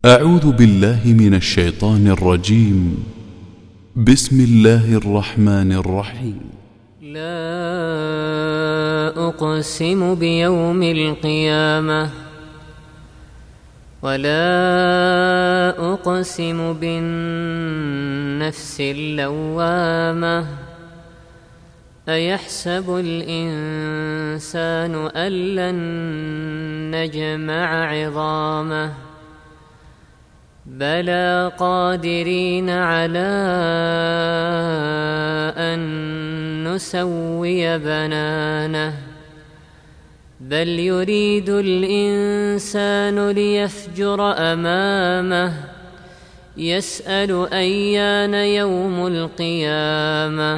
أعوذ بالله من الشيطان الرجيم. بسم الله الرحمن الرحيم. لا أقسم بيوم القيامة ولا أقسم بالنفس اللوامة. أيحسب الإنسان أن لن نجمع عظامه بلى قادرين على أن نسوي بنانه بل يريد الإنسان ليفجر أمامه يسأل أيان يوم القيامة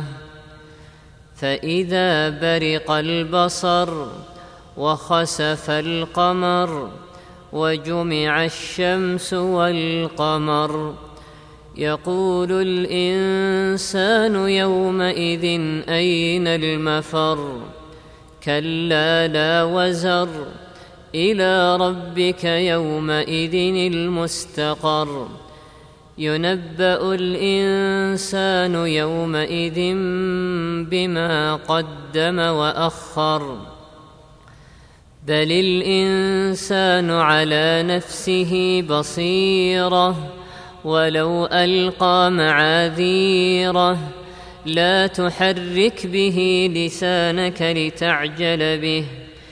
فإذا برق البصر وخسف القمر وجمع الشمس والقمر يقول الإنسان يومئذ أين المفر كلا لا وزر إلى ربك يومئذ المستقر ينبأ الإنسان يومئذ بما قدم وأخر بل الإنسان على نفسه بصيرة ولو ألقى معاذيره لا تحرك به لسانك لتعجل به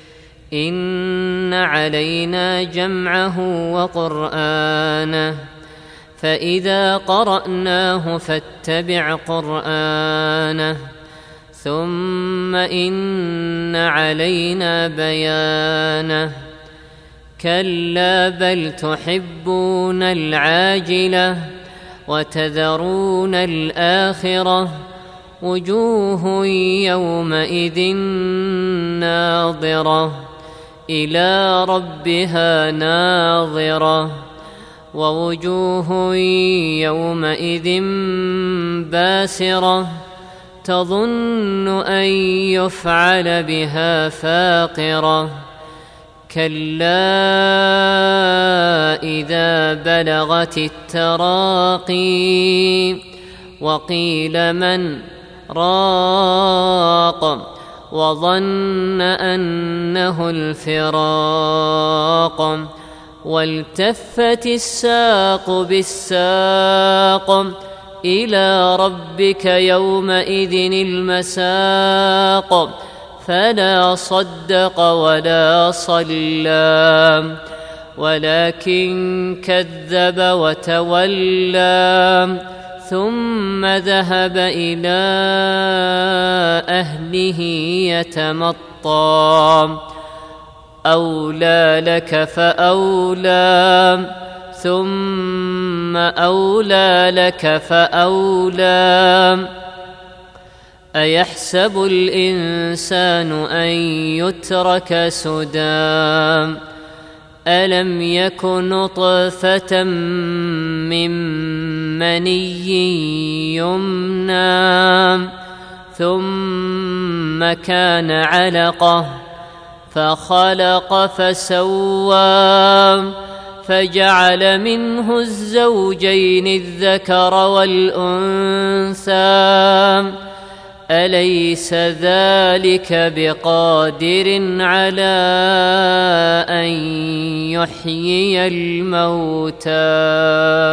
إن علينا جمعه وقرآنه فإذا قرأناه فاتبع قرآنه ثم إن علينا بيانه كلا بل تحبون العاجلة وتذرون الآخرة وجوه يومئذ ناظرة إلى ربها ناظرة ووجوه يومئذ باسرة تظن أن يفعل بها فاقرة كلا إذا بلغت التراقي وقيل من راق وظن أنه الفراق والتفت الساق بالساق إلى ربك يومئذ المساق فلا صدق ولا صلى ولكن كذب وتولى ثم ذهب إلى أهله يتمطى أولى لك فأولى ثم أولى لك فأولى أيحسب الإنسان أن يترك سدى ألم يك نطفة من مني يمنى ثم كان علقة فخلق فسوى فجعل منه الزوجين الذكر والأنثى أليس ذلك بقادر على أن يحيي الموتى